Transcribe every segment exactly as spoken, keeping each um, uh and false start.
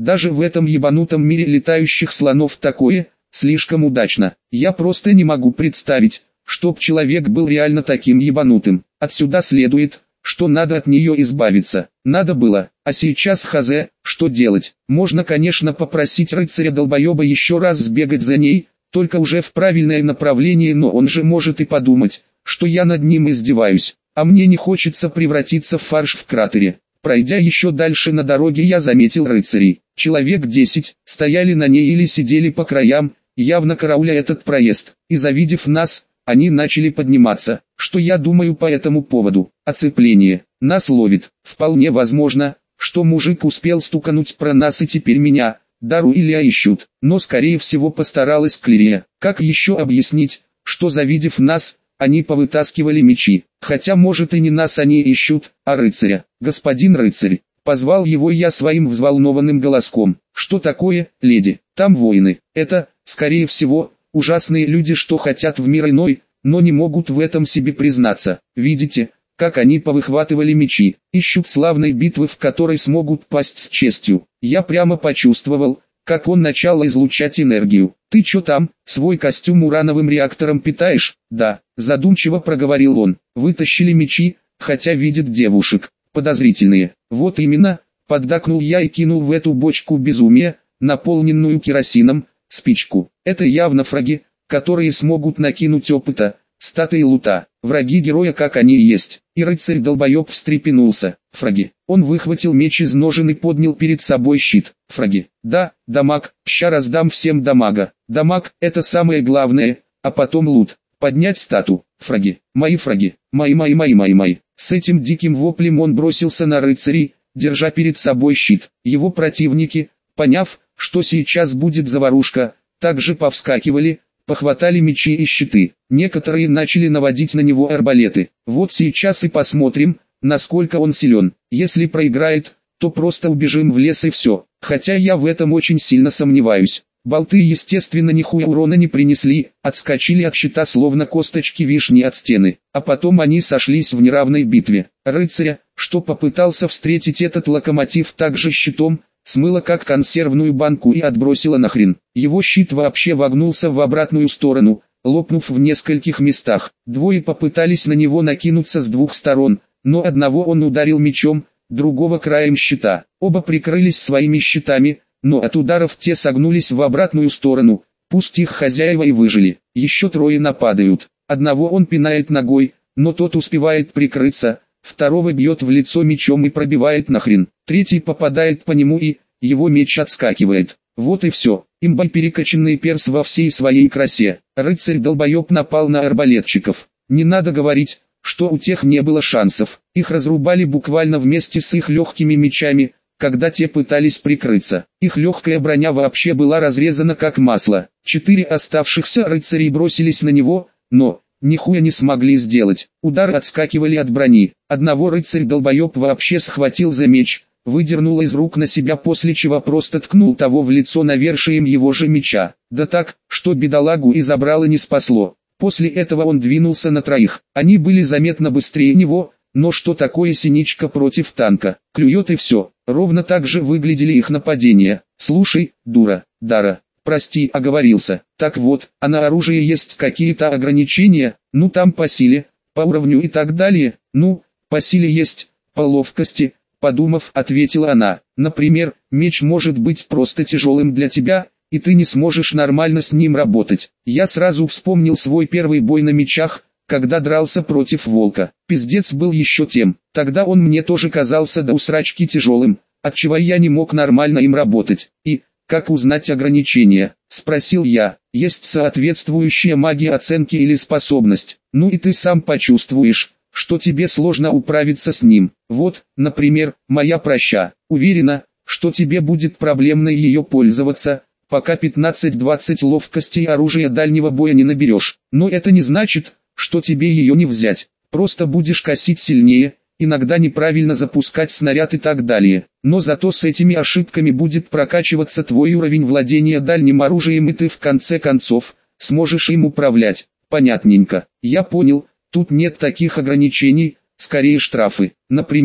Даже в этом ебанутом мире летающих слонов такое, слишком удачно. Я просто не могу представить, чтоб человек был реально таким ебанутым. Отсюда следует, что надо от нее избавиться. Надо было, а сейчас хз, что делать? Можно, конечно, попросить рыцаря-долбоеба еще раз сбегать за ней, только уже в правильное направление, но он же может и подумать, что я над ним издеваюсь, а мне не хочется превратиться в фарш в кратере. Пройдя еще дальше на дороге, я заметил рыцарей. Человек десять, стояли на ней или сидели по краям, явно карауля этот проезд, и завидев нас, они начали подниматься. Что я думаю по этому поводу? Оцепление. Нас ловит. Вполне возможно, что мужик успел стукануть про нас и теперь меня, Дару или ищут. Но скорее всего постаралась Клирия. Как еще объяснить, что завидев нас, они повытаскивали мечи? Хотя может и не нас они ищут, а рыцаря. Господин рыцарь. Позвал его я своим взволнованным голоском. Что такое, леди? Там воины. Это, скорее всего, ужасные люди, что хотят в мир иной, но не могут в этом себе признаться. Видите, как они повыхватывали мечи, ищут славной битвы, в которой смогут пасть с честью. Я прямо почувствовал, как он начал излучать энергию. Ты чё там, свой костюм урановым реактором питаешь? Да, задумчиво проговорил он. Вытащили мечи, хотя видят девушек. Подозрительные. Вот именно, поддакнул я и кинул в эту бочку безумия, наполненную керосином, спичку. Это явно фраги, которые смогут накинуть опыта, статы и лута. Враги героя как они и есть. И рыцарь-долбоеб встрепенулся. Фраги. Он выхватил меч из ножен и поднял перед собой щит. Фраги. Да, дамаг, ща раздам всем дамага. Дамаг, это самое главное, а потом лут. Поднять стату. Фраги. Мои фраги. Мои, мои, мои, мои, мои. С этим диким воплем он бросился на рыцарей, держа перед собой щит. Его противники, поняв, что сейчас будет заварушка, также повскакивали, похватали мечи и щиты. Некоторые начали наводить на него арбалеты. Вот сейчас и посмотрим, насколько он силен. Если проиграет, то просто убежим в лес и все. Хотя я в этом очень сильно сомневаюсь. Болты естественно нихуя урона не принесли, отскочили от щита словно косточки вишни от стены. А потом они сошлись в неравной битве. Рыцаря, что попытался встретить этот локомотив также щитом, смыло как консервную банку и отбросило нахрен. Его щит вообще вогнулся в обратную сторону, лопнув в нескольких местах. Двое попытались на него накинуться с двух сторон, но одного он ударил мечом, другого краем щита. Оба прикрылись своими щитами, но от ударов те согнулись в обратную сторону, пусть их хозяева и выжили. Еще трое нападают. Одного он пинает ногой, но тот успевает прикрыться, второго бьет в лицо мечом и пробивает нахрен. Третий попадает по нему и, его меч отскакивает. Вот и все. Имба перекачанный перс во всей своей красе. Рыцарь-долбоеб напал на арбалетчиков. Не надо говорить, что у тех не было шансов. Их разрубали буквально вместе с их легкими мечами, когда те пытались прикрыться. Их легкая броня вообще была разрезана как масло. Четыре оставшихся рыцарей бросились на него, но нихуя не смогли сделать. Удары отскакивали от брони. Одного рыцарь-долбоеб вообще схватил за меч, выдернул из рук на себя, после чего просто ткнул того в лицо навершием его же меча. Да так, что бедолагу и забрало не спасло. После этого он двинулся на троих. Они были заметно быстрее него, но что такое синичка против танка? Клюет и все. Ровно так же выглядели их нападения. Слушай, дура, Дара, прости, оговорился. Так вот, а на оружие есть какие-то ограничения? Ну там по силе, по уровню и так далее. Ну, по силе есть, по ловкости, подумав, ответила она. Например, меч может быть просто тяжелым для тебя, и ты не сможешь нормально с ним работать. Я сразу вспомнил свой первый бой на мечах, когда дрался против волка. Пиздец был еще тем. Тогда он мне тоже казался до усрачки тяжелым, отчего я не мог нормально им работать. И, как узнать ограничения? Спросил я. Есть соответствующая магия оценки или способность. Ну и ты сам почувствуешь, что тебе сложно управиться с ним. Вот, например, моя проща. Уверена, что тебе будет проблемно ее пользоваться, пока пятнадцать-двадцать ловкости и оружия дальнего боя не наберешь. Но это не значит, что тебе ее не взять. Просто будешь косить сильнее, иногда неправильно запускать снаряд и так далее. Но зато с этими ошибками будет прокачиваться твой уровень владения дальним оружием, и ты в конце концов сможешь им управлять. Понятненько. Я понял, тут нет таких ограничений, скорее штрафы. Например,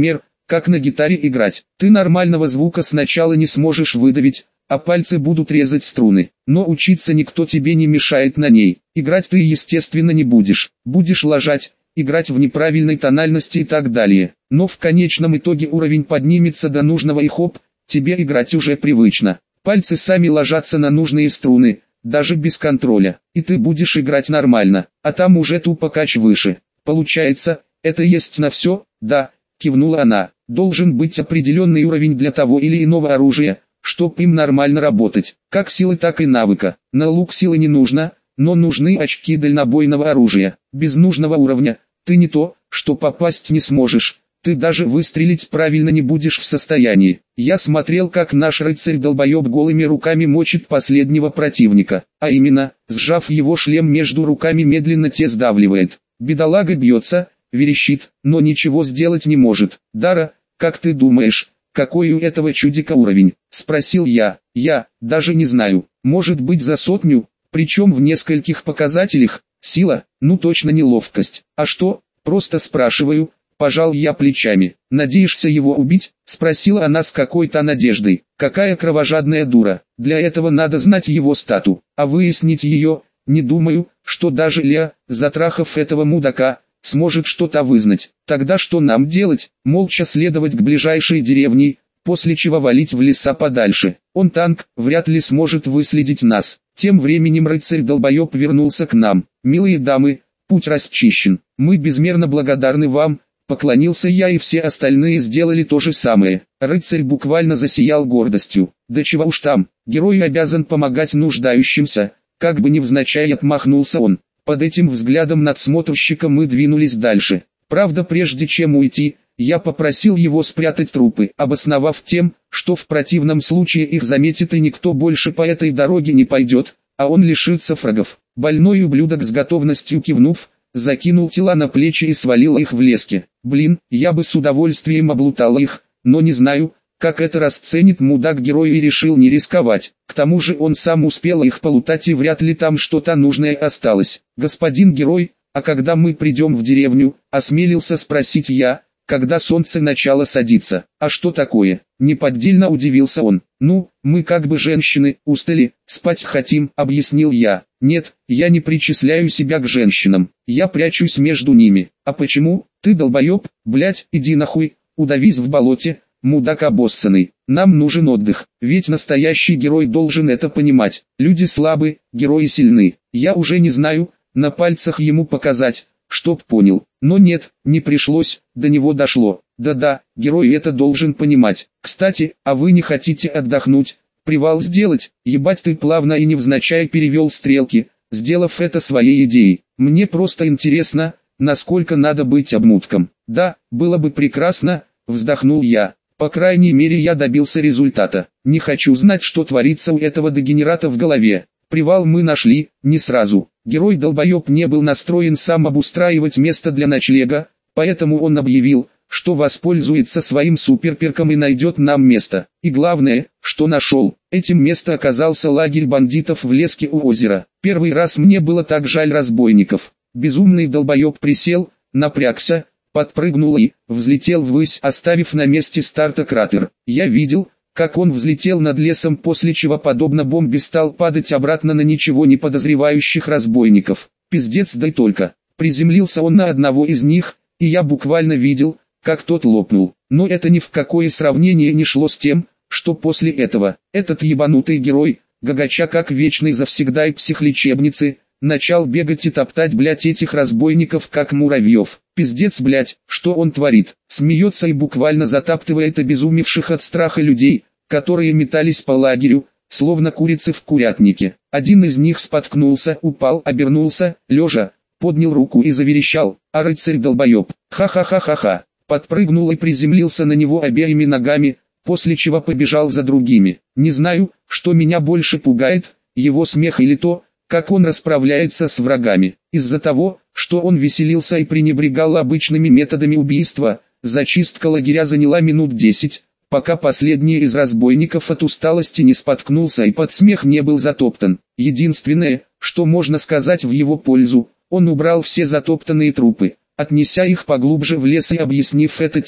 как на гитаре играть. Ты нормального звука сначала не сможешь выдавить, а пальцы будут резать струны. Но учиться никто тебе не мешает на ней. Играть ты естественно не будешь. Будешь лажать, играть в неправильной тональности и так далее. Но в конечном итоге уровень поднимется до нужного и хоп, тебе играть уже привычно. Пальцы сами ложатся на нужные струны, даже без контроля. И ты будешь играть нормально, а там уже тупо кач выше. Получается, это есть на все? Да, кивнула она. Должен быть определенный уровень для того или иного оружия, чтоб им нормально работать, как силы так и навыка. На лук силы не нужно, но нужны очки дальнобойного оружия. Без нужного уровня, ты не то, что попасть не сможешь, ты даже выстрелить правильно не будешь в состоянии. Я смотрел, как наш рыцарь-долбоеб голыми руками мочит последнего противника, а именно, сжав его шлем между руками медленно те сдавливает. Бедолага бьется, верещит, но ничего сделать не может. Дара, как ты думаешь, какой у этого чудика уровень? Спросил я. Я, даже не знаю, может быть за сотню, причем в нескольких показателях. Сила, ну точно не ловкость. А что, просто спрашиваю, пожал я плечами. Надеешься его убить? Спросила она с какой-то надеждой. Какая кровожадная дура, для этого надо знать его стату, а выяснить ее, не думаю, что даже Ля, затрахав этого мудака, сможет что-то вызнать. Тогда что нам делать? Молча следовать к ближайшей деревне, после чего валить в леса подальше. Он танк, вряд ли сможет выследить нас. Тем временем рыцарь-долбоеб вернулся к нам. Милые дамы, путь расчищен. Мы безмерно благодарны вам. Поклонился я, и все остальные сделали то же самое. Рыцарь буквально засиял гордостью. Да чего уж там, герой обязан помогать нуждающимся. Как бы невзначай отмахнулся он. Под этим взглядом надсмотрщика мы двинулись дальше. Правда, прежде чем уйти, я попросил его спрятать трупы, обосновав тем, что в противном случае их заметит и никто больше по этой дороге не пойдет, а он лишится фрагов. Больной ублюдок с готовностью кивнув, закинул тела на плечи и свалил их в леске. Блин, я бы с удовольствием облутал их, но не знаю, как это расценит мудак-герой, и решил не рисковать. К тому же он сам успел их полутать, и вряд ли там что-то нужное осталось. Господин герой, а когда мы придем в деревню, осмелился спросить я, когда солнце начало садиться. А что такое? Неподдельно удивился он. Ну, мы как бы женщины, устали, спать хотим, объяснил я. Нет, я не причисляю себя к женщинам, я прячусь между ними. А почему? Ты долбоеб, блять, иди нахуй, удавись в болоте. Мудак обоссанный, нам нужен отдых, ведь настоящий герой должен это понимать. Люди слабы, герои сильны. Я уже не знаю, на пальцах ему показать, чтоб понял. Но нет, не пришлось, до него дошло. Да-да, герой это должен понимать. Кстати, а вы не хотите отдохнуть, привал сделать? Ебать, ты плавно и невзначай перевел стрелки, сделав это своей идеей. Мне просто интересно, насколько надо быть обмутком. Да, было бы прекрасно, вздохнул я. По крайней мере, я добился результата. Не хочу знать, что творится у этого дегенерата в голове. Привал мы нашли, не сразу. Герой-долбоеб не был настроен сам обустраивать место для ночлега, поэтому он объявил, что воспользуется своим суперперком и найдет нам место. И главное, что нашел. Этим место оказался лагерь бандитов в леске у озера. Первый раз мне было так жаль разбойников. Безумный долбоеб присел, напрягся, подпрыгнул и взлетел ввысь, оставив на месте старта кратер. Я видел, как он взлетел над лесом, после чего подобно бомбе стал падать обратно на ничего не подозревающих разбойников. Пиздец, да и только. Приземлился он на одного из них, и я буквально видел, как тот лопнул. Но это ни в какое сравнение не шло с тем, что после этого. Этот ебанутый герой, гагача как вечный завсегдай психлечебницы, начал бегать и топтать, блять, этих разбойников как муравьев. Пиздец, блять, что он творит? Смеется и буквально затаптывает обезумевших от страха людей, которые метались по лагерю, словно курицы в курятнике. Один из них споткнулся, упал, обернулся, лежа, поднял руку и заверещал, а рыцарь-долбоеб, ха-ха-ха-ха-ха, подпрыгнул и приземлился на него обеими ногами, после чего побежал за другими. Не знаю, что меня больше пугает, его смех или то, как он расправляется с врагами. Из-за того, что он веселился и пренебрегал обычными методами убийства, зачистка лагеря заняла минут десять, пока последний из разбойников от усталости не споткнулся и под смех не был затоптан. Единственное, что можно сказать в его пользу, он убрал все затоптанные трупы, отнеся их поглубже в лес и объяснив это тем,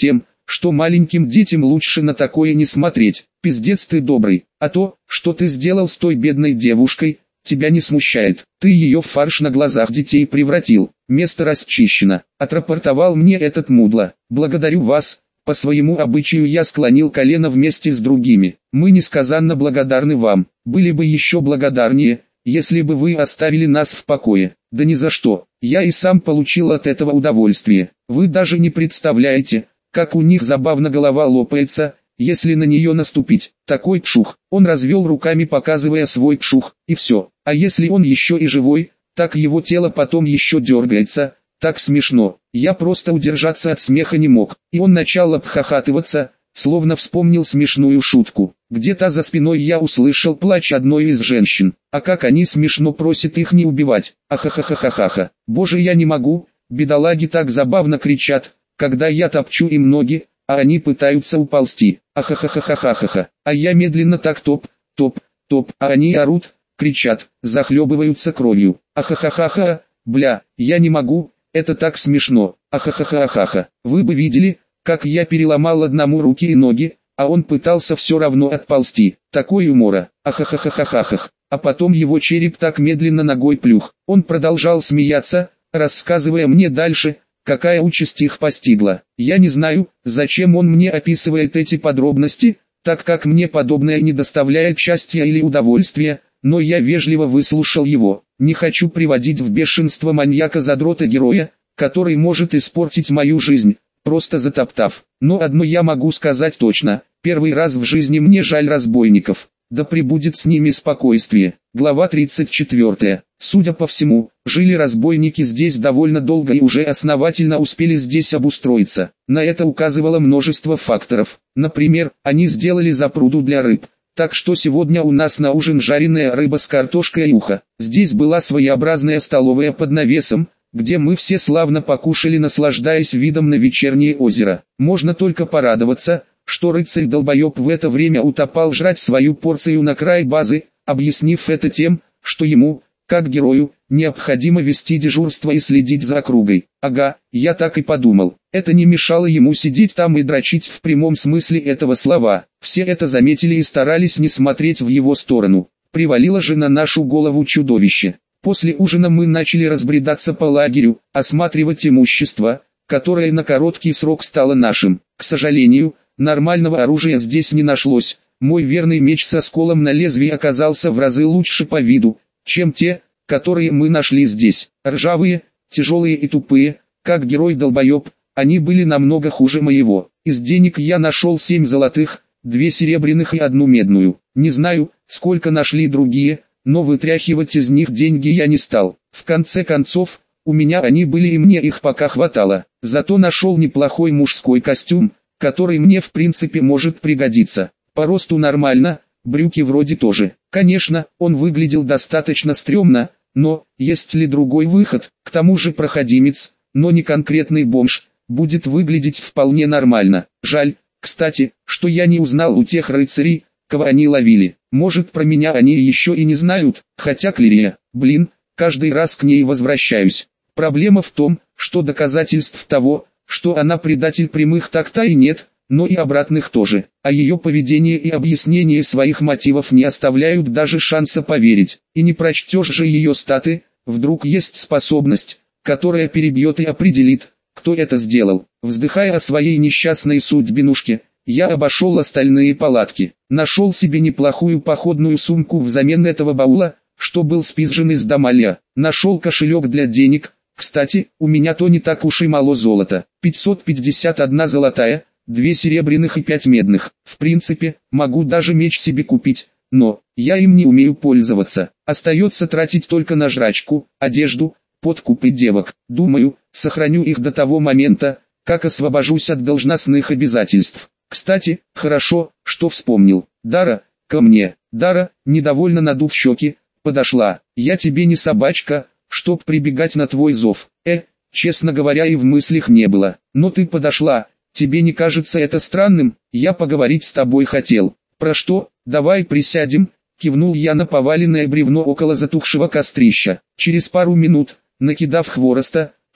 что маленьким детям лучше на такое не смотреть. Пиздец ты добрый, а то, что ты сделал с той бедной девушкой, тебя не смущает. Ты ее в фарш на глазах детей превратил. Место расчищено, отрапортовал мне этот мудло. Благодарю вас. По своему обычаю я склонил колено вместе с другими. Мы несказанно благодарны вам. Были бы еще благодарнее, если бы вы оставили нас в покое. Да ни за что. Я и сам получил от этого удовольствие. Вы даже не представляете, как у них забавно голова лопается, если на нее наступить. Такой пшух. Он развел руками, показывая свой пшух, и все. А если он еще и живой, так его тело потом еще дергается. Так смешно. Я просто удержаться от смеха не мог. И он начал обхахатываться, словно вспомнил смешную шутку. Где-то за спиной я услышал плач одной из женщин. А как они смешно просят их не убивать. Ахахахахаха. Боже, я не могу. Бедолаги так забавно кричат, когда я топчу им ноги, а они пытаются уползти. Ахахахахахаха. А я медленно так топ, топ, топ, а они орут, кричат, захлебываются кровью. Ахахахаха. Бля, я не могу. Это так смешно. Ахахахахаха. Вы бы видели, как я переломал одному руки и ноги, а он пытался все равно отползти. Такой юмора. Ахахахахахах. А потом его череп так медленно ногой плюх. Он продолжал смеяться, рассказывая мне дальше, какая участь их постигла. Я не знаю, зачем он мне описывает эти подробности, так как мне подобное не доставляет счастья или удовольствия, но я вежливо выслушал его. Не хочу приводить в бешенство маньяка-задрота-героя, который может испортить мою жизнь, просто затоптав. Но одно я могу сказать точно: первый раз в жизни мне жаль разбойников. Да пребудет с ними спокойствие. Глава тридцать четвёртая. Судя по всему, жили разбойники здесь довольно долго и уже основательно успели здесь обустроиться. На это указывало множество факторов. Например, они сделали запруду для рыб. Так что сегодня у нас на ужин жареная рыба с картошкой и ухо. Здесь была своеобразная столовая под навесом, где мы все славно покушали, наслаждаясь видом на вечернее озеро. Можно только порадоваться, что рыцарь-долбоеб в это время утопал жрать свою порцию на край базы, объяснив это тем, что ему, как герою, необходимо вести дежурство и следить за округой. Ага, я так и подумал. Это не мешало ему сидеть там и дрочить в прямом смысле этого слова. Все это заметили и старались не смотреть в его сторону. Привалило же на нашу голову чудовище. После ужина мы начали разбредаться по лагерю, осматривать имущество, которое на короткий срок стало нашим. К сожалению, нормального оружия здесь не нашлось. Мой верный меч со сколом на лезвии оказался в разы лучше по виду, чем те, которые мы нашли здесь. Ржавые, тяжелые и тупые, как герой-долбоеб, они были намного хуже моего. Из денег я нашел семь золотых, две серебряных и одну медную. Не знаю, сколько нашли другие, но вытряхивать из них деньги я не стал. В конце концов, у меня они были и мне их пока хватало. Зато нашел неплохой мужской костюм, который мне в принципе может пригодиться. По росту нормально, брюки вроде тоже. Конечно, он выглядел достаточно стрёмно, но, есть ли другой выход? К тому же проходимец, но не конкретный бомж, будет выглядеть вполне нормально. Жаль, кстати, что я не узнал у тех рыцарей, кого они ловили. Может, про меня они еще и не знают, хотя Клирия, блин, каждый раз к ней возвращаюсь. Проблема в том, что доказательств того, что она предатель прямых так-то и нет, но и обратных тоже. А ее поведение и объяснение своих мотивов не оставляют даже шанса поверить. И не прочтешь же ее статы, вдруг есть способность, которая перебьет и определит, кто это сделал. Вздыхая о своей несчастной судьбинушке, я обошел остальные палатки. Нашел себе неплохую походную сумку взамен этого баула, что был спизжен из Дамалья. Нашел кошелек для денег. Кстати, у меня то не так уж и мало золота. пятьсот пятьдесят одна золотая, две серебряных и пять медных. В принципе, могу даже меч себе купить, но я им не умею пользоваться. Остается тратить только на жрачку, одежду, подкуп и девок. Думаю, сохраню их до того момента, как освобожусь от должностных обязательств. Кстати, хорошо, что вспомнил. Дара, ко мне. Дара, недовольно надув щеки, подошла. Я тебе не собачка, чтоб прибегать на твой зов. Э, честно говоря, и в мыслях не было. Но ты подошла. Тебе не кажется это странным? Я поговорить с тобой хотел. Про что? Давай присядем. Кивнул я на поваленное бревно около затухшего кострища. Через пару минут, накидав хвороста,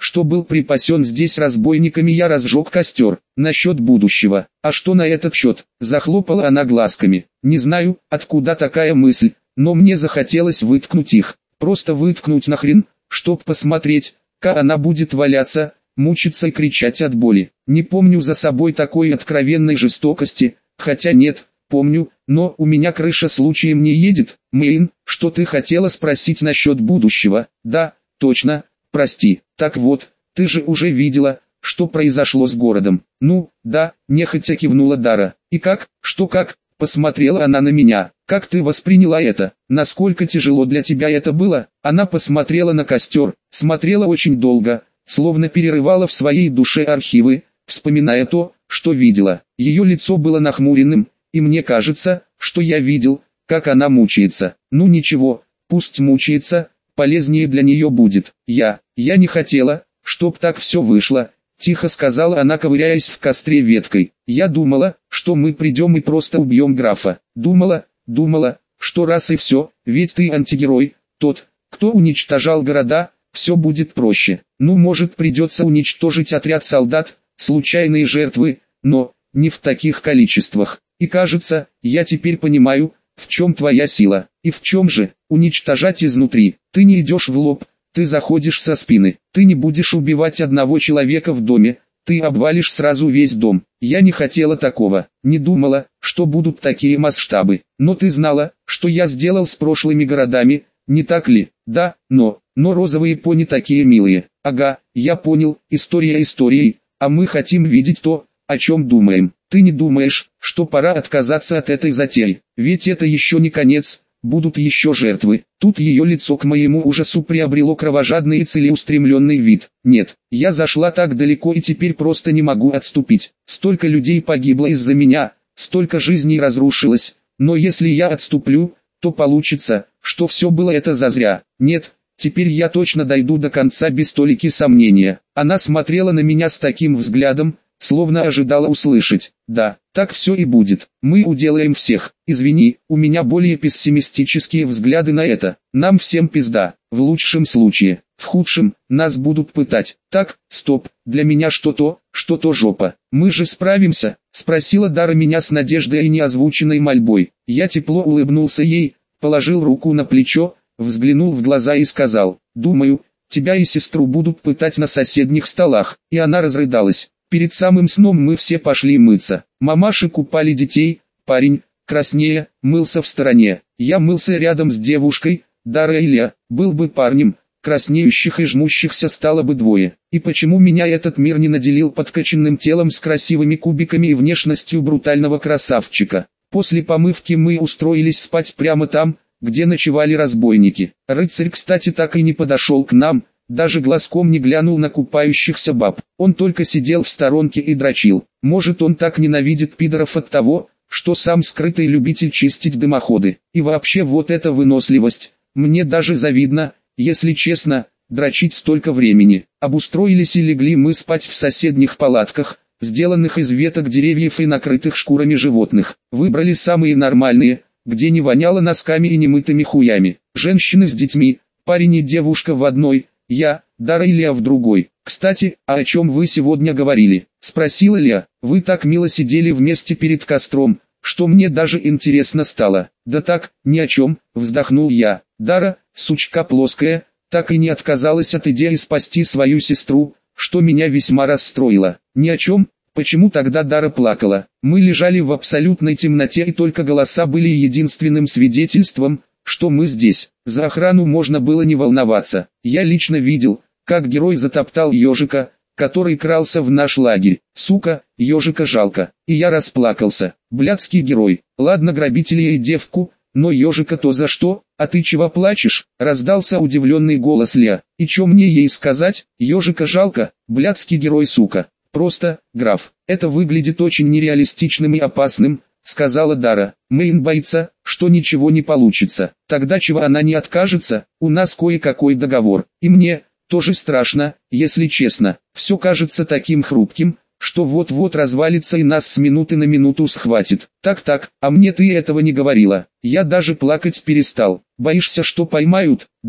что был припасен здесь разбойниками, я разжег костер. Насчет будущего. А что на этот счет? Захлопала она глазками. Не знаю, откуда такая мысль, но мне захотелось выткнуть их. Просто выткнуть нахрен, чтоб посмотреть, как она будет валяться, мучиться и кричать от боли. Не помню за собой такой откровенной жестокости, хотя нет, помню, но у меня крыша случаем не едет. Мэйн, что ты хотела спросить насчет будущего? Да, точно, прости. Так вот, ты же уже видела, что произошло с городом. Ну, да, нехотя кивнула Дара. И как, что как, посмотрела она на меня. Как ты восприняла это? Насколько тяжело для тебя это было? Она посмотрела на костер, смотрела очень долго, словно перерывала в своей душе архивы, вспоминая то, что видела. Ее лицо было нахмуренным, и мне кажется, что я видел, как она мучается. Ну ничего, пусть мучается, полезнее для нее будет. Я, я не хотела, чтоб так все вышло, тихо сказала она, ковыряясь в костре веткой. Я думала, что мы придем и просто убьем графа. Думала, думала, что раз и все, ведь ты антигерой, тот, кто уничтожал города, все будет проще. Ну, может, придется уничтожить отряд солдат, случайные жертвы, но не в таких количествах. И кажется, я теперь понимаю, в чем твоя сила. И в чем же? Уничтожать изнутри. Ты не идешь в лоб, ты заходишь со спины. Ты не будешь убивать одного человека в доме, ты обвалишь сразу весь дом. Я не хотела такого, не думала, что будут такие масштабы. Но ты знала, что я сделал с прошлыми городами, не так ли? Да, но, но розовые пони такие милые. Ага, я понял, история историей, а мы хотим видеть то, о чем думаем. Ты не думаешь, что пора отказаться от этой затеи? Ведь это еще не конец, будут еще жертвы. Тут ее лицо к моему ужасу приобрело кровожадный и целеустремленный вид. Нет, я зашла так далеко и теперь просто не могу отступить. Столько людей погибло из-за меня, столько жизней разрушилось, но если я отступлю, то получится, что все было это зазря. Нет, теперь я точно дойду до конца без толики сомнения. Она смотрела на меня с таким взглядом, словно ожидала услышать: да, так все и будет, мы уделаем всех. Извини, у меня более пессимистические взгляды на это. Нам всем пизда, в лучшем случае, в худшем, нас будут пытать. Так, стоп, для меня что то, что то жопа. Мы же справимся, спросила Дара меня с надеждой и неозвученной мольбой. Я тепло улыбнулся ей, положил руку на плечо, взглянул в глаза и сказал: думаю, тебя и сестру будут пытать на соседних столах. И она разрыдалась. Перед самым сном мы все пошли мыться. Мамаши купали детей, парень, краснея, мылся в стороне. Я мылся рядом с девушкой, Дара и Илья. Был бы парнем, краснеющих и жмущихся стало бы двое. И почему меня этот мир не наделил подкачанным телом с красивыми кубиками и внешностью брутального красавчика? После помывки мы устроились спать прямо там, где ночевали разбойники. Рыцарь, кстати, так и не подошел к нам, даже глазком не глянул на купающихся баб. Он только сидел в сторонке и дрочил. Может, он так ненавидит пидоров от того, что сам скрытый любитель чистить дымоходы. И вообще вот эта выносливость. Мне даже завидно, если честно, дрочить столько времени. Обустроились и легли мы спать в соседних палатках, сделанных из веток деревьев и накрытых шкурами животных. Выбрали самые нормальные, где не воняло носками и немытыми хуями. Женщины с детьми, парень и девушка в одной, я, Дара и Илья в другой. Кстати, а о чем вы сегодня говорили? Спросила Илья. Вы так мило сидели вместе перед костром, что мне даже интересно стало. Да так, ни о чем, вздохнул я. Дара, сучка плоская, так и не отказалась от идеи спасти свою сестру, что меня весьма расстроило. Ни о чем. Почему тогда Дара плакала? Мы лежали в абсолютной темноте и только голоса были единственным свидетельством, что мы здесь. За охрану можно было не волноваться. Я лично видел, как герой затоптал ежика, который крался в наш лагерь. Сука, ежика жалко. И я расплакался. Блядский герой. Ладно, грабителя и девку, но ежика то за что? А ты чего плачешь? Раздался удивленный голос Леа. И чё мне ей сказать? Ежика жалко, блядский герой, сука. Просто, граф, это выглядит очень нереалистичным и опасным, сказала Дара. Мэйн боится, что ничего не получится. Тогда чего она не откажется? У нас кое-какой договор. И мне тоже страшно, если честно. Все кажется таким хрупким, что вот-вот развалится и нас с минуты на минуту схватит. Так-так, а мне ты этого не говорила. Я даже плакать перестал. Боишься, что поймают? Да,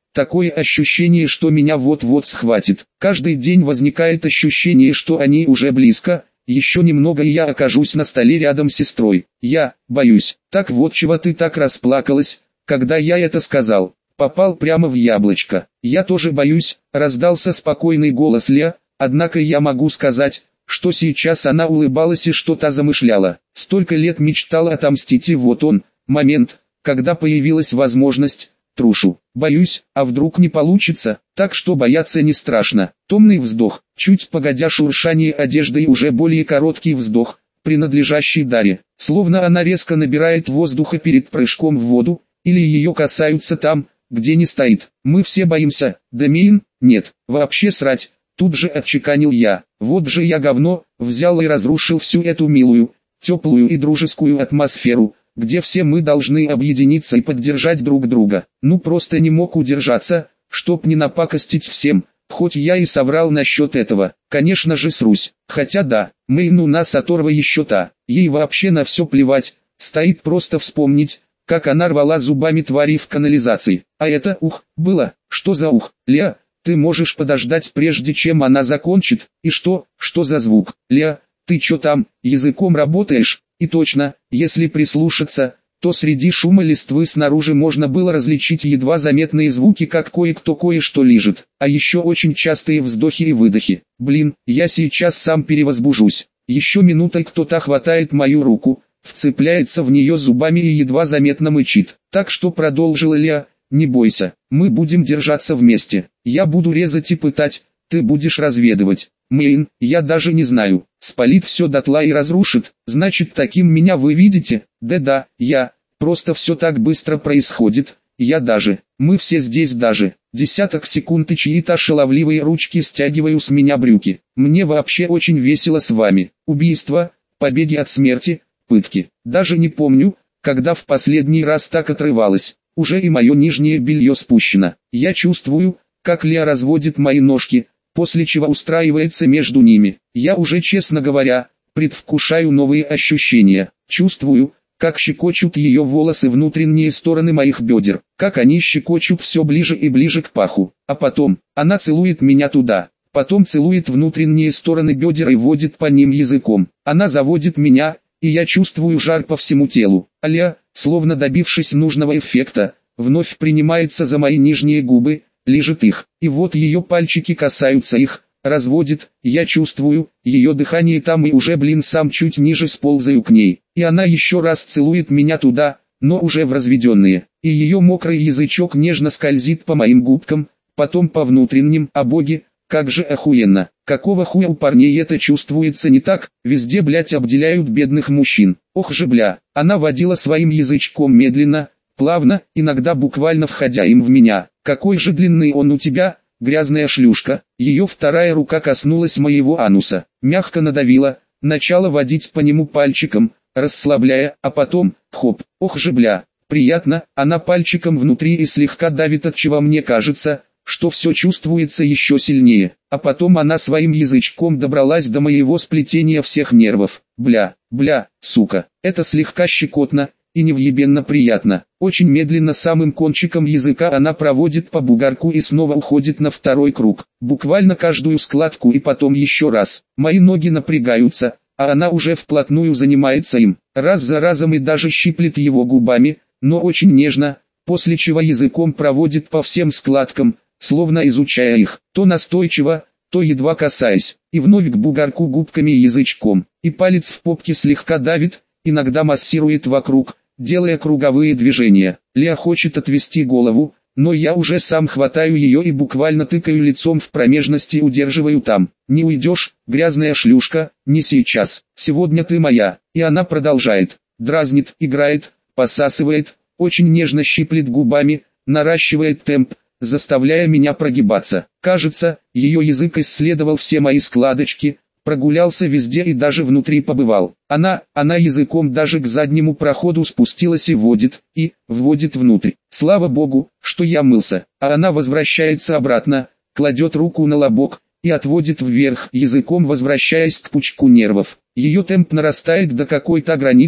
Такое ощущение, что меня вот-вот схватит. Каждый день возникает ощущение, что они уже близко. Еще немного и я окажусь на столе рядом с сестрой. Я боюсь. Так вот чего ты так расплакалась, когда я это сказал. Попал прямо в яблочко. Я тоже боюсь, раздался спокойный голос Леа, однако я могу сказать, что сейчас она улыбалась и что-то замышляла. Столько лет мечтала отомстить, и вот он, момент, когда появилась возможность. Трушу. Боюсь, а вдруг не получится, так что бояться не страшно. Томный вздох, чуть погодя шуршание одежды и уже более короткий вздох, принадлежащий Даре. Словно она резко набирает воздуха перед прыжком в воду, или ее касаются там, где не стоит. Мы все боимся, Дамиен, нет, вообще срать. Тут же отчеканил я. Вот же я говно, взял и разрушил всю эту милую, теплую и дружескую атмосферу, где все мы должны объединиться и поддержать друг друга. Ну просто не мог удержаться, чтоб не напакостить всем, хоть я и соврал насчет этого. Конечно же срусь. Хотя да, Мэйн у нас оторва еще та, ей вообще на все плевать, стоит просто вспомнить, как она рвала зубами твари в канализации. А это, ух, было, что за ух, Леа, ты можешь подождать прежде чем она закончит, и что, что за звук, Леа, ты чё там, языком работаешь? И точно, если прислушаться, то среди шума листвы снаружи можно было различить едва заметные звуки, как кое-кто кое-что лижет, а еще очень частые вздохи и выдохи. Блин, я сейчас сам перевозбужусь. Еще минутой кто-то хватает мою руку, вцепляется в нее зубами и едва заметно мычит. Так что продолжила Леа, не бойся, мы будем держаться вместе. Я буду резать и пытать, ты будешь разведывать. Мэйн, я даже не знаю, спалит все дотла и разрушит, значит таким меня вы видите? Да-да, я, просто все так быстро происходит, я даже, мы все здесь даже, десяток секунд и чьи-то шаловливые ручки стягиваю с меня брюки. Мне вообще очень весело с вами, убийства, побеги от смерти, пытки, даже не помню, когда в последний раз так отрывалась, уже и мое нижнее белье спущено, я чувствую, как Леа разводит мои ножки, после чего устраивается между ними. Я уже, честно говоря, предвкушаю новые ощущения. Чувствую, как щекочут ее волосы внутренние стороны моих бедер, как они щекочут все ближе и ближе к паху. А потом, она целует меня туда, потом целует внутренние стороны бедер и водит по ним языком. Она заводит меня, и я чувствую жар по всему телу. А Леа, словно добившись нужного эффекта, вновь принимается за мои нижние губы, лижет их, и вот ее пальчики касаются их, разводит, я чувствую, ее дыхание там и уже блин сам чуть ниже сползаю к ней, и она еще раз целует меня туда, но уже в разведенные, и ее мокрый язычок нежно скользит по моим губкам, потом по внутренним, а боги, как же охуенно, какого хуя у парней это чувствуется не так, везде блять обделяют бедных мужчин, ох же бля, она водила своим язычком медленно, плавно, иногда буквально входя им в меня. Какой же длинный он у тебя, грязная шлюшка. Ее вторая рука коснулась моего ануса, мягко надавила, начала водить по нему пальчиком, расслабляя, а потом, хоп, ох же бля, приятно, она пальчиком внутри и слегка давит, от чего мне кажется, что все чувствуется еще сильнее, а потом она своим язычком добралась до моего сплетения всех нервов, бля, бля, сука, это слегка щекотно, и невъебенно приятно. Очень медленно самым кончиком языка она проводит по бугорку и снова уходит на второй круг. Буквально каждую складку и потом еще раз. Мои ноги напрягаются, а она уже вплотную занимается им. Раз за разом и даже щиплет его губами, но очень нежно, после чего языком проводит по всем складкам, словно изучая их, то настойчиво, то едва касаясь, и вновь к бугорку губками и язычком, и палец в попке слегка давит, иногда массирует вокруг, делая круговые движения. Леа хочет отвести голову, но я уже сам хватаю ее и буквально тыкаю лицом в промежность и удерживаю там. Не уйдешь, грязная шлюшка, не сейчас, сегодня ты моя. И она продолжает, дразнит, играет, посасывает, очень нежно щиплет губами, наращивает темп, заставляя меня прогибаться. Кажется, ее язык исследовал все мои складочки, прогулялся везде и даже внутри побывал. Она, она языком даже к заднему проходу спустилась и вводит, и, вводит внутрь. Слава богу, что я мылся, а она возвращается обратно, кладет руку на лобок, и отводит вверх, языком возвращаясь к пучку нервов. Ее темп нарастает до какой-то границы,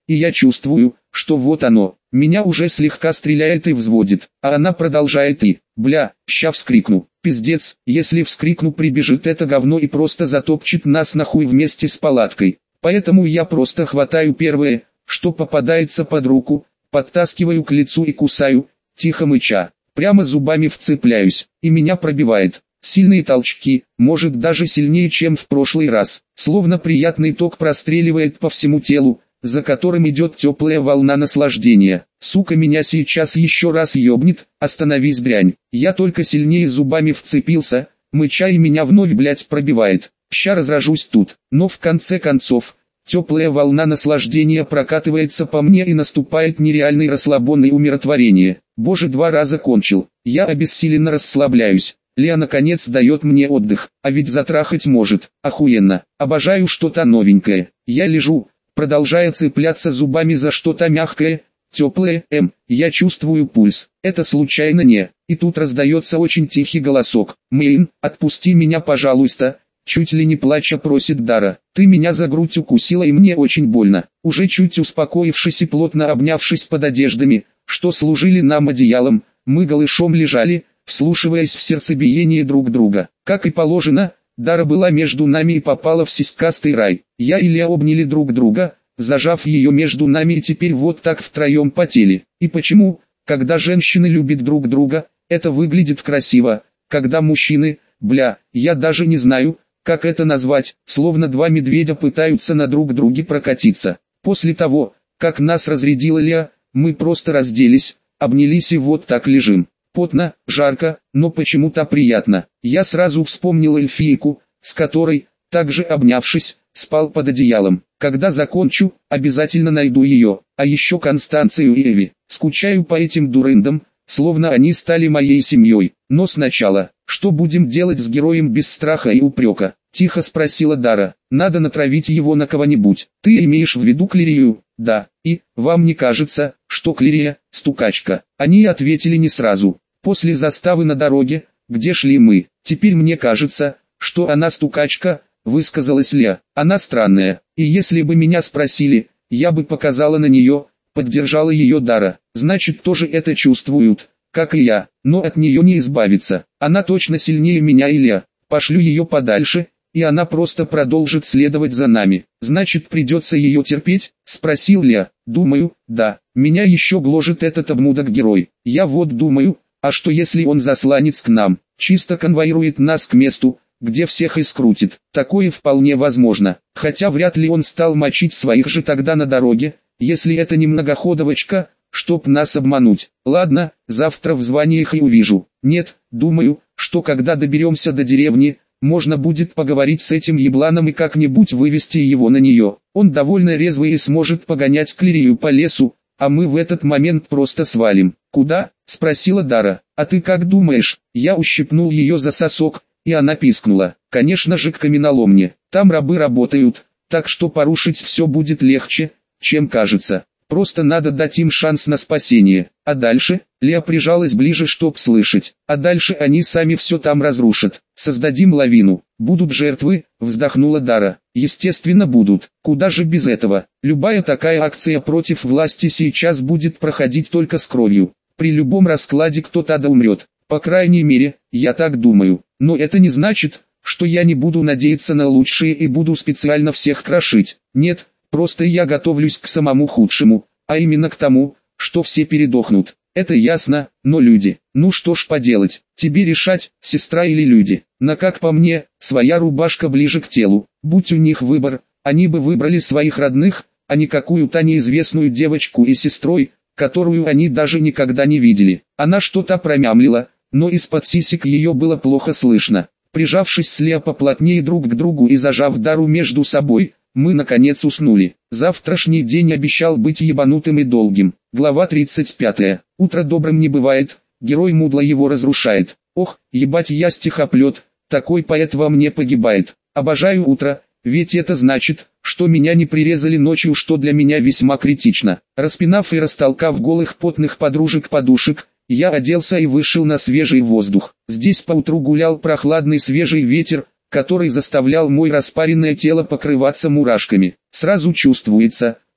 и я чувствую, что вот оно, меня уже слегка стреляет и взводит, а она продолжает и, бля, ща вскрикну, пиздец, если вскрикну прибежит это говно и просто затопчет нас нахуй вместе с палаткой, поэтому я просто хватаю первое, что попадается под руку, подтаскиваю к лицу и кусаю, тихо мыча, прямо зубами вцепляюсь, и меня пробивает. Сильные толчки, может даже сильнее, чем в прошлый раз, словно приятный ток простреливает по всему телу, за которым идет теплая волна наслаждения. Сука, меня сейчас еще раз ебнет, остановись, дрянь. Я только сильнее зубами вцепился, мыча, и меня вновь, блять, пробивает. Ща разражусь тут, но в конце концов, теплая волна наслаждения прокатывается по мне и наступает нереальный расслабон и умиротворение. Боже, два раза кончил, я обессиленно расслабляюсь. Леа наконец дает мне отдых, а ведь затрахать может, охуенно, обожаю что-то новенькое. Я лежу, продолжая цепляться зубами за что-то мягкое, теплое, эм, я чувствую пульс, это случайно не, и тут раздается очень тихий голосок, Мэйн, отпусти меня пожалуйста, чуть ли не плача просит Дара, ты меня за грудь укусила и мне очень больно, уже чуть успокоившись и плотно обнявшись под одеждами, что служили нам одеялом, мы голышом лежали, вслушиваясь в сердцебиение друг друга. Как и положено, Дара была между нами и попала в сиськастый рай. Я и Леа обняли друг друга, зажав ее между нами, и теперь вот так втроем потели. И почему, когда женщины любят друг друга, это выглядит красиво, когда мужчины, бля, я даже не знаю, как это назвать, словно два медведя пытаются на друг друге прокатиться. После того, как нас разрядила Леа, мы просто разделись, обнялись и вот так лежим. Потно, жарко, но почему-то приятно. Я сразу вспомнил эльфийку, с которой, также обнявшись, спал под одеялом. Когда закончу, обязательно найду ее, а еще Констанцию и Эви. Скучаю по этим дурындам, словно они стали моей семьей. Но сначала, что будем делать с героем без страха и упрека? Тихо спросила Дара. Надо натравить его на кого-нибудь. Ты имеешь в виду Клирию? Да. И, вам не кажется, что Клирия – стукачка? Они ответили не сразу. После заставы на дороге, где шли мы, теперь мне кажется, что она стукачка, высказалась Леа. Она странная, и если бы меня спросили, я бы показала на нее, поддержала ее Дара. Значит, тоже это чувствуют, как и я, но от нее не избавиться. Она точно сильнее меня и Леа. Пошлю ее подальше, и она просто продолжит следовать за нами. Значит, придется ее терпеть? Спросил Леа. Думаю, да. Меня еще гложет этот обмудок-герой. Я вот думаю, а что если он засланец к нам, чисто конвоирует нас к месту, где всех и скрутит? Такое вполне возможно. Хотя вряд ли он стал мочить своих же тогда на дороге, если это не многоходовочка, чтоб нас обмануть. Ладно, завтра в званиях и увижу. Нет, думаю, что когда доберемся до деревни, можно будет поговорить с этим ебланом и как-нибудь вывести его на нее. Он довольно резвый и сможет погонять Клирию по лесу, а мы в этот момент просто свалим. «Куда?» – спросила Дара. «А ты как думаешь?» Я ущипнул ее за сосок, и она пискнула. «Конечно же, к каменоломне. Там рабы работают, так что порушить все будет легче, чем кажется. Просто надо дать им шанс на спасение. А дальше?» Леа прижалась ближе, чтоб слышать. «А дальше они сами все там разрушат. Создадим лавину. Будут жертвы?» – вздохнула Дара. «Естественно будут. Куда же без этого? Любая такая акция против власти сейчас будет проходить только с кровью. При любом раскладе кто-то да умрет. По крайней мере, я так думаю. Но это не значит, что я не буду надеяться на лучшее и буду специально всех крошить. Нет, просто я готовлюсь к самому худшему, а именно к тому, что все передохнут. Это ясно, но люди, ну что ж поделать, тебе решать, сестра или люди. Но как по мне, своя рубашка ближе к телу. Будь у них выбор, они бы выбрали своих родных, а не какую-то неизвестную девочку и сестрой, которую они даже никогда не видели. Она что-то промямлила, но из-под сисек ее было плохо слышно. Прижавшись с Леа поплотнее друг к другу и зажав Дару между собой, мы наконец уснули. Завтрашний день обещал быть ебанутым и долгим. Глава тридцать пятая. Утро добрым не бывает, герой мудла его разрушает. Ох, ебать я стихоплет, такой поэт во мне погибает. Обожаю утро, ведь это значит, что меня не прирезали ночью, что для меня весьма критично. Распинав и растолкав голых потных подружек-подушек, я оделся и вышел на свежий воздух. Здесь поутру гулял прохладный свежий ветер, который заставлял мое распаренное тело покрываться мурашками. Сразу чувствуется,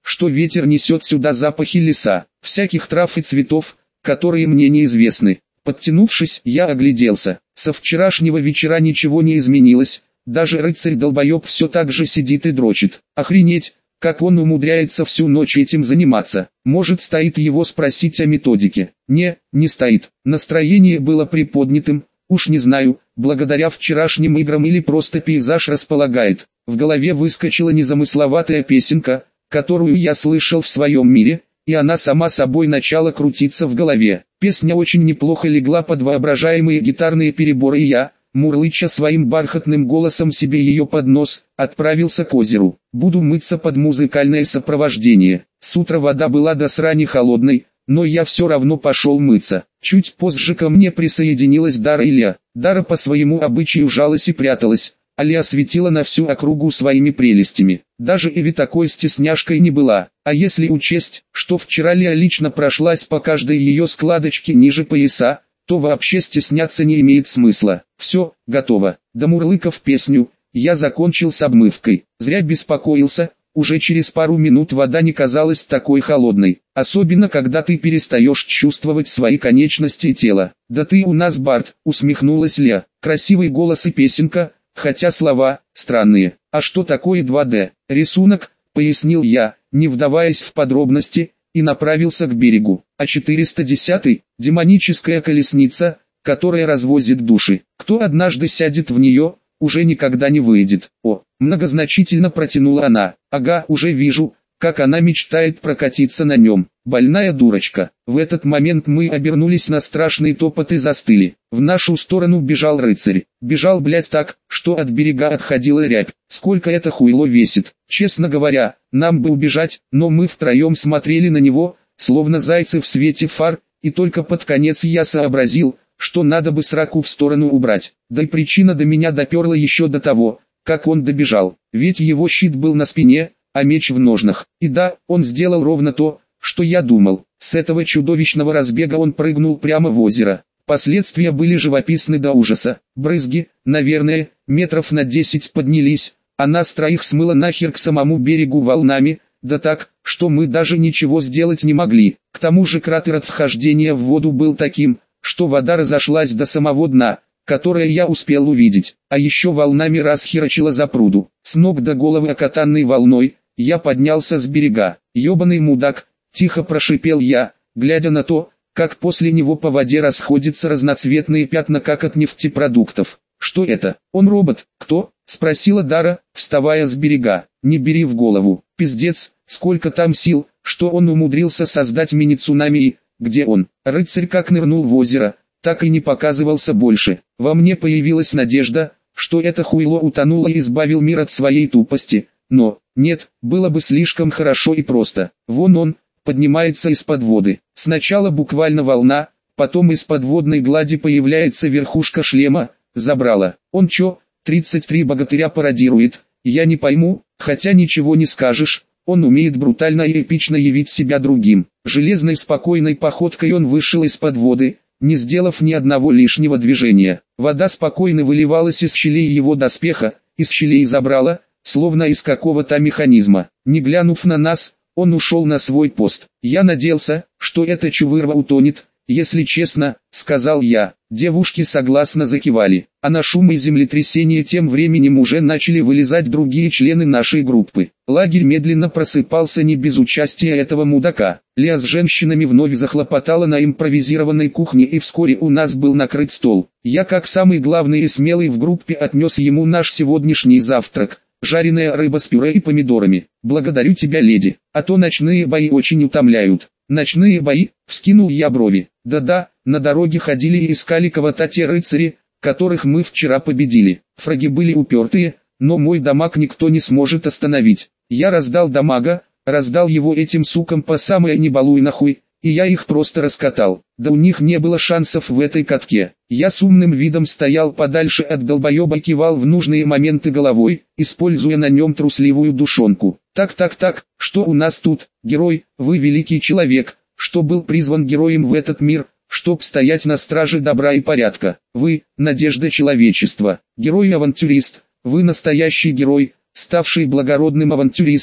что ветер несет сюда запахи леса, всяких трав и цветов, которые мне неизвестны. Подтянувшись, я огляделся. Со вчерашнего вечера ничего не изменилось, даже рыцарь-долбоеб все так же сидит и дрочит. Охренеть, как он умудряется всю ночь этим заниматься. Может, стоит его спросить о методике? Не, не стоит. Настроение было приподнятым, уж не знаю, благодаря вчерашним играм или просто пейзаж располагает. В голове выскочила незамысловатая песенка, которую я слышал в своем мире, и она сама собой начала крутиться в голове. Песня очень неплохо легла под воображаемые гитарные переборы, и я, мурлыча своим бархатным голосом себе ее под нос, отправился к озеру. Буду мыться под музыкальное сопровождение. С утра вода была до срани холодной, но я все равно пошел мыться. Чуть позже ко мне присоединилась Дара и Ля. Дара по своему обычаю жалась и пряталась, а Ля светила на всю округу своими прелестями. Даже Эви такой стесняшкой не была. А если учесть, что вчера Ля лично прошлась по каждой ее складочке ниже пояса, то вообще стесняться не имеет смысла. Все, готово. Домурлыкав песню, я закончил с обмывкой. Зря беспокоился, уже через пару минут вода не казалась такой холодной. Особенно когда ты перестаешь чувствовать свои конечности и тело. «Да ты у нас бард», усмехнулась Ля. Красивый голос и песенка, хотя слова странные. «А что такое два дэ? Рисунок», пояснил я, не вдаваясь в подробности, и направился к берегу. А четыреста десятый – демоническая колесница, которая развозит души. Кто однажды сядет в нее, уже никогда не выйдет. О, многозначительно протянула она. Ага, уже вижу, как она мечтает прокатиться на нем. Больная дурочка. В этот момент мы обернулись на страшный топот и застыли. В нашу сторону бежал рыцарь. Бежал, блять, так, что от берега отходила рябь. Сколько это хуйло весит. Честно говоря, нам бы убежать, но мы втроем смотрели на него, словно зайцы в свете фар, и только под конец я сообразил, что надо бы сраку в сторону убрать. Да и причина до меня доперла еще до того, как он добежал. Ведь его щит был на спине, а меч в ножнах. И да, он сделал ровно то, что я думал. С этого чудовищного разбега он прыгнул прямо в озеро. Последствия были живописны до ужаса. Брызги, наверное, метров на десять поднялись, а нас троих смыло нахер к самому берегу волнами, да так, что мы даже ничего сделать не могли. К тому же кратер от вхождения в воду был таким, что вода разошлась до самого дна, которое я успел увидеть, а еще волнами расхерачило за пруду. С ног до головы окатанной волной, я поднялся с берега. «Ебаный мудак», тихо прошипел я, глядя на то, как после него по воде расходятся разноцветные пятна, как от нефтепродуктов. «Что это? Он робот?» «Кто?» — спросила Дара, вставая с берега. «Не бери в голову. Пиздец, сколько там сил, что он умудрился создать мини-цунами и... Где он?» Рыцарь как нырнул в озеро, так и не показывался больше. Во мне появилась надежда, что это хуйло утонуло и избавил мир от своей тупости. Но, нет, было бы слишком хорошо и просто. Вон он, поднимается из-под воды. Сначала буквально волна, потом из подводной глади появляется верхушка шлема, забрала. Он чё, тридцать три богатыря пародирует? Я не пойму, хотя ничего не скажешь, он умеет брутально и эпично явить себя другим. Железной спокойной походкой он вышел из-под воды, не сделав ни одного лишнего движения. Вода спокойно выливалась из щелей его доспеха, из щелей забрала, словно из какого-то механизма. Не глянув на нас, он ушел на свой пост. Я надеялся, что эта чувырва утонет, если честно, сказал я. Девушки согласно закивали, а на шум и землетрясение тем временем уже начали вылезать другие члены нашей группы. Лагерь медленно просыпался не без участия этого мудака. Ля с женщинами вновь захлопотала на импровизированной кухне, и вскоре у нас был накрыт стол. Я, как самый главный и смелый в группе, отнес ему наш сегодняшний завтрак. Жареная рыба с пюре и помидорами. «Благодарю тебя, леди, а то ночные бои очень утомляют». «Ночные бои?» — вскинул я брови. «Да-да, на дороге ходили и искали кого-то те рыцари, которых мы вчера победили. Фраги были упертые, но мой дамаг никто не сможет остановить. Я раздал дамага, раздал его этим сукам по самое не балуй нахуй, и я их просто раскатал. Да у них не было шансов в этой катке. Я с умным видом стоял подальше от долбоеба и кивал в нужные моменты головой, используя на нем трусливую душонку. Так-так-так, что у нас тут? Герой, вы великий человек, что был призван героем в этот мир, чтоб стоять на страже добра и порядка. Вы – надежда человечества. Герой-авантюрист, вы настоящий герой, ставший благородным авантюристом,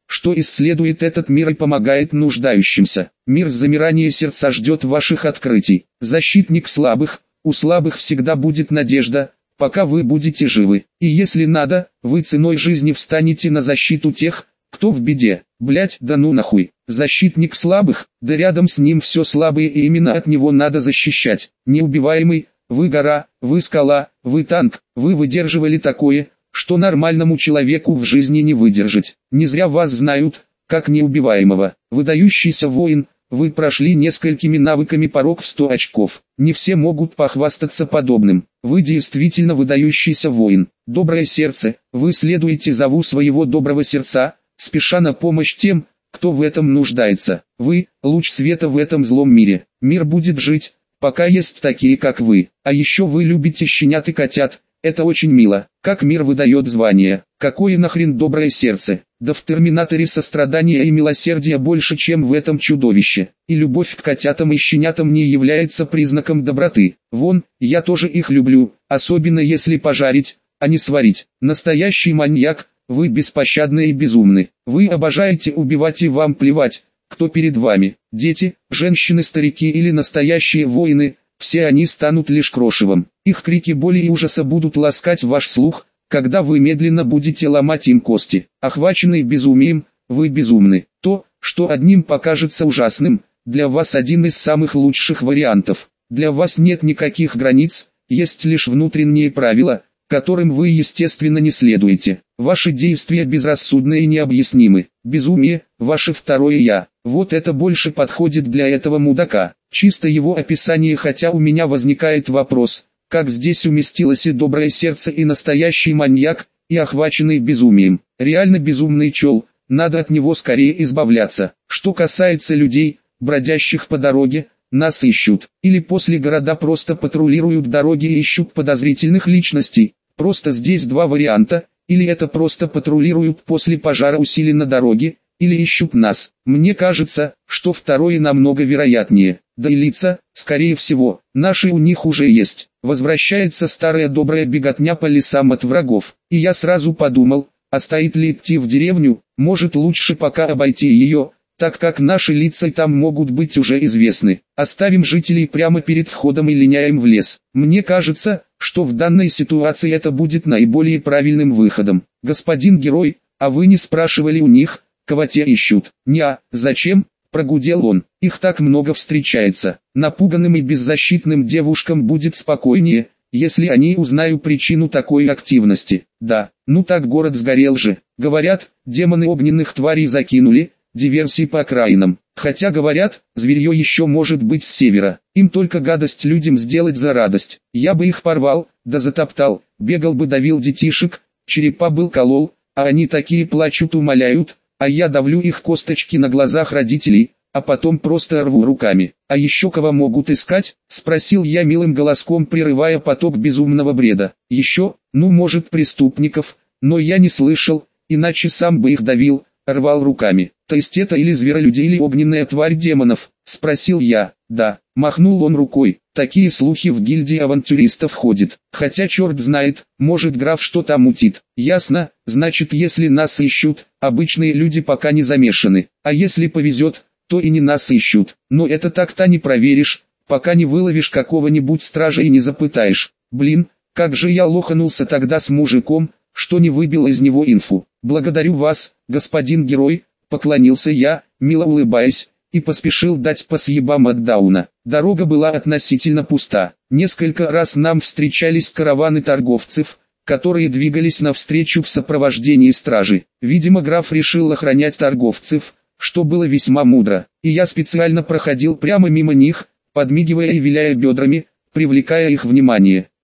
что исследует этот мир и помогает нуждающимся. Мир с замирания сердца ждет ваших открытий. Защитник слабых, у слабых всегда будет надежда, пока вы будете живы. И если надо, вы ценой жизни встанете на защиту тех, кто в беде. Блять, да ну нахуй. Защитник слабых, да рядом с ним все слабые, и именно от него надо защищать. Неубиваемый, вы гора, вы скала, вы танк, вы выдерживали такое, что нормальному человеку в жизни не выдержать. Не зря вас знают, как неубиваемого. Выдающийся воин, вы прошли несколькими навыками порог в сто очков. Не все могут похвастаться подобным. Вы действительно выдающийся воин. Доброе сердце, вы следуете зову своего доброго сердца, спеша на помощь тем, кто в этом нуждается. Вы – луч света в этом злом мире. Мир будет жить, пока есть такие, как вы. А еще вы любите щенят и котят. Это очень мило. Как мир выдает звание. Какое нахрен доброе сердце. Да в Терминаторе сострадания и милосердия больше, чем в этом чудовище. И любовь к котятам и щенятам не является признаком доброты. Вон, я тоже их люблю, особенно если пожарить, а не сварить. Настоящий маньяк, вы беспощадны и безумны. Вы обожаете убивать, и вам плевать, кто перед вами. Дети, женщины, старики или настоящие воины, все они станут лишь крошевом. Их крики боли и ужаса будут ласкать ваш слух, когда вы медленно будете ломать им кости. Охваченные безумием, вы безумны. То, что одним покажется ужасным, для вас один из самых лучших вариантов. Для вас нет никаких границ, есть лишь внутренние правила, которым вы естественно не следуете. Ваши действия безрассудны и необъяснимы. Безумие – ваше второе «я». Вот это больше подходит для этого мудака. Чисто его описание, хотя у меня возникает вопрос, как здесь уместилось и доброе сердце, и настоящий маньяк, и охваченный безумием. Реально безумный чел, надо от него скорее избавляться. Что касается людей, бродящих по дороге, нас ищут. Или после города просто патрулируют дороги и ищут подозрительных личностей. Просто здесь два варианта, или это просто патрулируют после пожара усиленно дороги, или ищут нас. Мне кажется, что второе намного вероятнее. Да и лица, скорее всего, наши у них уже есть. Возвращается старая добрая беготня по лесам от врагов. И я сразу подумал, а стоит ли идти в деревню, может лучше пока обойти ее, так как наши лица там могут быть уже известны. Оставим жителей прямо перед входом и линяем в лес. Мне кажется, что в данной ситуации это будет наиболее правильным выходом. Господин герой, а вы не спрашивали у них, кого те ищут? Неа, зачем? Прогудел он. Их так много встречается. Напуганным и беззащитным девушкам будет спокойнее, если они узнают причину такой активности. Да, ну так город сгорел же. Говорят, демоны огненных тварей закинули, диверсии по окраинам. Хотя говорят, зверье еще может быть с севера. Им только гадость людям сделать за радость. Я бы их порвал, да затоптал, бегал бы давил детишек, черепа был колол, а они такие плачут умоляют, а я давлю их косточки на глазах родителей, а потом просто рву руками. А еще кого могут искать? Спросил я милым голоском, прерывая поток безумного бреда. Еще, ну может преступников, но я не слышал, иначе сам бы их давил, рвал руками. То есть это или зверолюди, или огненная тварь демонов? Спросил я. Да, махнул он рукой. Такие слухи в гильдии авантюристов ходят. Хотя черт знает, может граф что-то мутит. Ясно, значит если нас ищут, обычные люди пока не замешаны. А если повезет, то и не нас ищут. Но это так-то не проверишь, пока не выловишь какого-нибудь стража и не запытаешь. Блин, как же я лоханулся тогда с мужиком, что не выбил из него инфу. Благодарю вас, господин герой, поклонился я, мило улыбаясь, и поспешил дать по съебам от Дауна. Дорога была относительно пуста. Несколько раз нам встречались караваны торговцев, которые двигались навстречу в сопровождении стражи. Видимо, граф решил охранять торговцев, что было весьма мудро. И я специально проходил прямо мимо них, подмигивая и виляя бедрами, привлекая их внимание.